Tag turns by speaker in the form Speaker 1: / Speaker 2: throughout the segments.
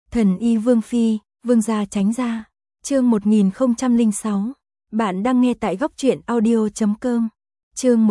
Speaker 1: Thần y Vương Phi, Vương gia tránh ra. Chương 1006. Bạn đang nghe tại góc truyện audio.com. Chương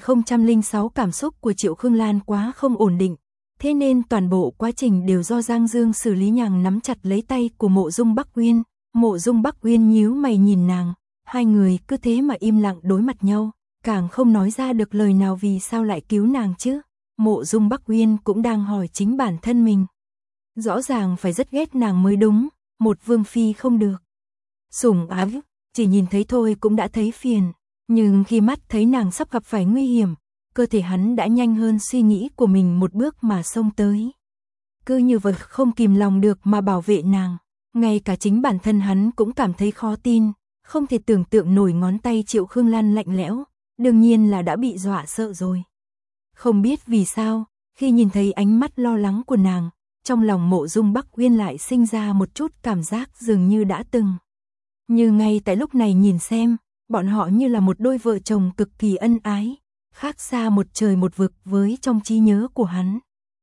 Speaker 1: 1006. Cảm xúc của Triệu Khương Lan quá không ổn định, thế nên toàn bộ quá trình đều do Giang Dương xử lý. Nhàng nắm chặt lấy tay của Mộ Dung Bắc Uyên, Mộ Dung Bắc Uyên nhíu mày nhìn nàng, hai người cứ thế mà im lặng đối mặt nhau, càng không nói ra được lời nào. Vì sao lại cứu nàng chứ? Mộ Dung Bắc Uyên cũng đang hỏi chính bản thân mình. Rõ ràng phải rất ghét nàng mới đúng, một vương phi không được sủng ái, chỉ nhìn thấy thôi cũng đã thấy phiền, nhưng khi mắt thấy nàng sắp gặp phải nguy hiểm, cơ thể hắn đã nhanh hơn suy nghĩ của mình một bước mà xông tới. Cứ như vậy không kìm lòng được mà bảo vệ nàng, ngay cả chính bản thân hắn cũng cảm thấy khó tin, không thể tưởng tượng nổi. Ngón tay Triệu Khương Lan lạnh lẽo, đương nhiên là đã bị dọa sợ rồi. Không biết vì sao, khi nhìn thấy ánh mắt lo lắng của nàng, trong lòng Mộ Dung Bắc Uyên lại sinh ra một chút cảm giác dường như đã từng. Như ngay tại lúc này nhìn xem, bọn họ như là một đôi vợ chồng cực kỳ ân ái, khác xa một trời một vực với trong trí nhớ của hắn.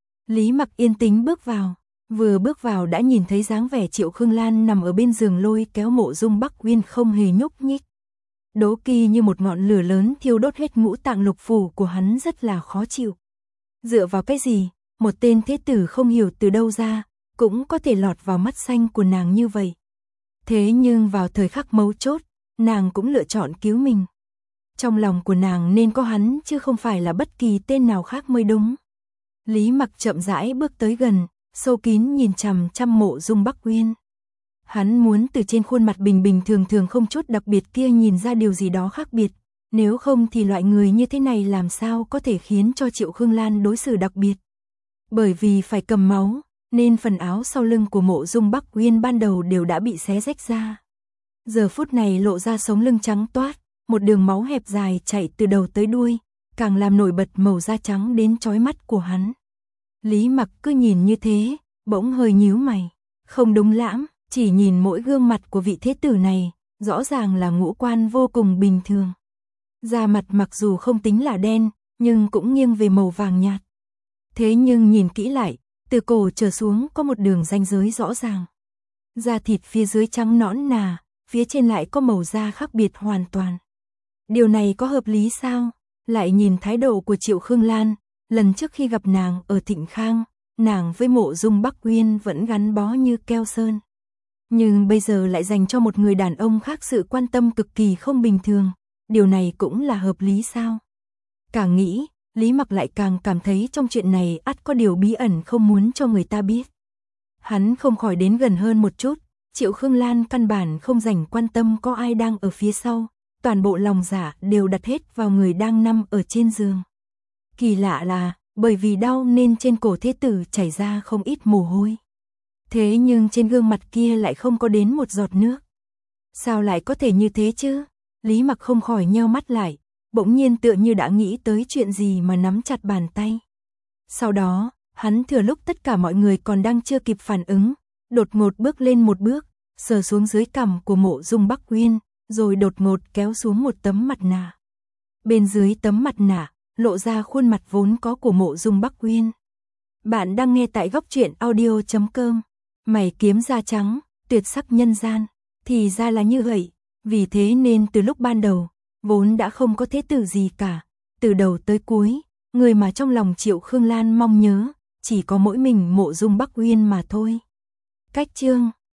Speaker 1: Lý Mặc yên tĩnh bước vào, vừa bước vào đã nhìn thấy dáng vẻ Triệu Khương Lan nằm ở bên giường lôi kéo Mộ Dung Bắc Uyên không hề nhúc nhích. Đố kỵ như một ngọn lửa lớn thiêu đốt hết ngũ tạng lục phủ của hắn rất là khó chịu. Dựa vào cái gì, một tên thế tử không hiểu từ đâu ra, cũng có thể lọt vào mắt xanh của nàng như vậy. Thế nhưng vào thời khắc mấu chốt, nàng cũng lựa chọn cứu mình. Trong lòng của nàng nên có hắn chứ không phải là bất kỳ tên nào khác mới đúng. Lý Mặc chậm rãi bước tới gần, sâu kín nhìn chằm chằm Mộ Dung Bắc Uyên. Hắn muốn từ trên khuôn mặt bình bình thường thường không chút đặc biệt kia nhìn ra điều gì đó khác biệt, nếu không thì loại người như thế này làm sao có thể khiến cho Triệu Khương Lan đối xử đặc biệt. Bởi vì phải cầm máu, nên phần áo sau lưng của Mộ Dung Bắc Uyên ban đầu đều đã bị xé rách ra. Giờ phút này lộ ra sống lưng trắng toát, một đường máu hẹp dài chảy từ đầu tới đuôi, càng làm nổi bật màu da trắng đến chói mắt của hắn. Lý Mặc cứ nhìn như thế, bỗng hơi nhíu mày. Không đúng lãm, chỉ nhìn mỗi gương mặt của vị thế tử này, rõ ràng là ngũ quan vô cùng bình thường. Da mặt mặc dù không tính là đen, nhưng cũng nghiêng về màu vàng nhạt. Thế nhưng nhìn kỹ lại, từ cổ trở xuống có một đường ranh giới rõ ràng. Da thịt phía dưới trắng nõn nà, phía trên lại có màu da khác biệt hoàn toàn. Điều này có hợp lý sao? Lại nhìn thái độ của Triệu Khương Lan, lần trước khi gặp nàng ở Thịnh Khang, nàng với Mộ Dung Bắc Uyên vẫn gắn bó như keo sơn. Nhưng bây giờ lại dành cho một người đàn ông khác sự quan tâm cực kỳ không bình thường, điều này cũng là hợp lý sao? Càng nghĩ, Lý Mặc lại càng cảm thấy trong chuyện này ắt có điều bí ẩn không muốn cho người ta biết. Hắn không khỏi đến gần hơn một chút, Triệu Khương Lan căn bản không dành quan tâm có ai đang ở phía sau, toàn bộ lòng dạ đều đặt hết vào người đang nằm ở trên giường. Kỳ lạ là, bởi vì đau nên trên cổ thế tử chảy ra không ít mồ hôi. Thế nhưng trên gương mặt kia lại không có đến một giọt nước. Sao lại có thể như thế chứ? Lý Mặc không khỏi nheo mắt lại, bỗng nhiên tựa như đã nghĩ tới chuyện gì mà nắm chặt bàn tay. Sau đó, hắn thừa lúc tất cả mọi người còn đang chưa kịp phản ứng, đột ngột bước lên một bước, sờ xuống dưới cằm của Mộ Dung Bắc Uyên, rồi đột ngột kéo xuống một tấm mặt nạ. Bên dưới tấm mặt nạ, lộ ra khuôn mặt vốn có của Mộ Dung Bắc Uyên. Bạn đang nghe tại góc truyện audio.com. Mày kiếm da trắng, tuyệt sắc nhân gian, thì ra là như vậy, vì thế nên từ lúc ban đầu, vốn đã không có thế tử gì cả, từ đầu tới cuối, người mà trong lòng Triệu Khương Lan mong nhớ, chỉ có mỗi mình Mộ Dung Bắc Uyên mà thôi. Cách chương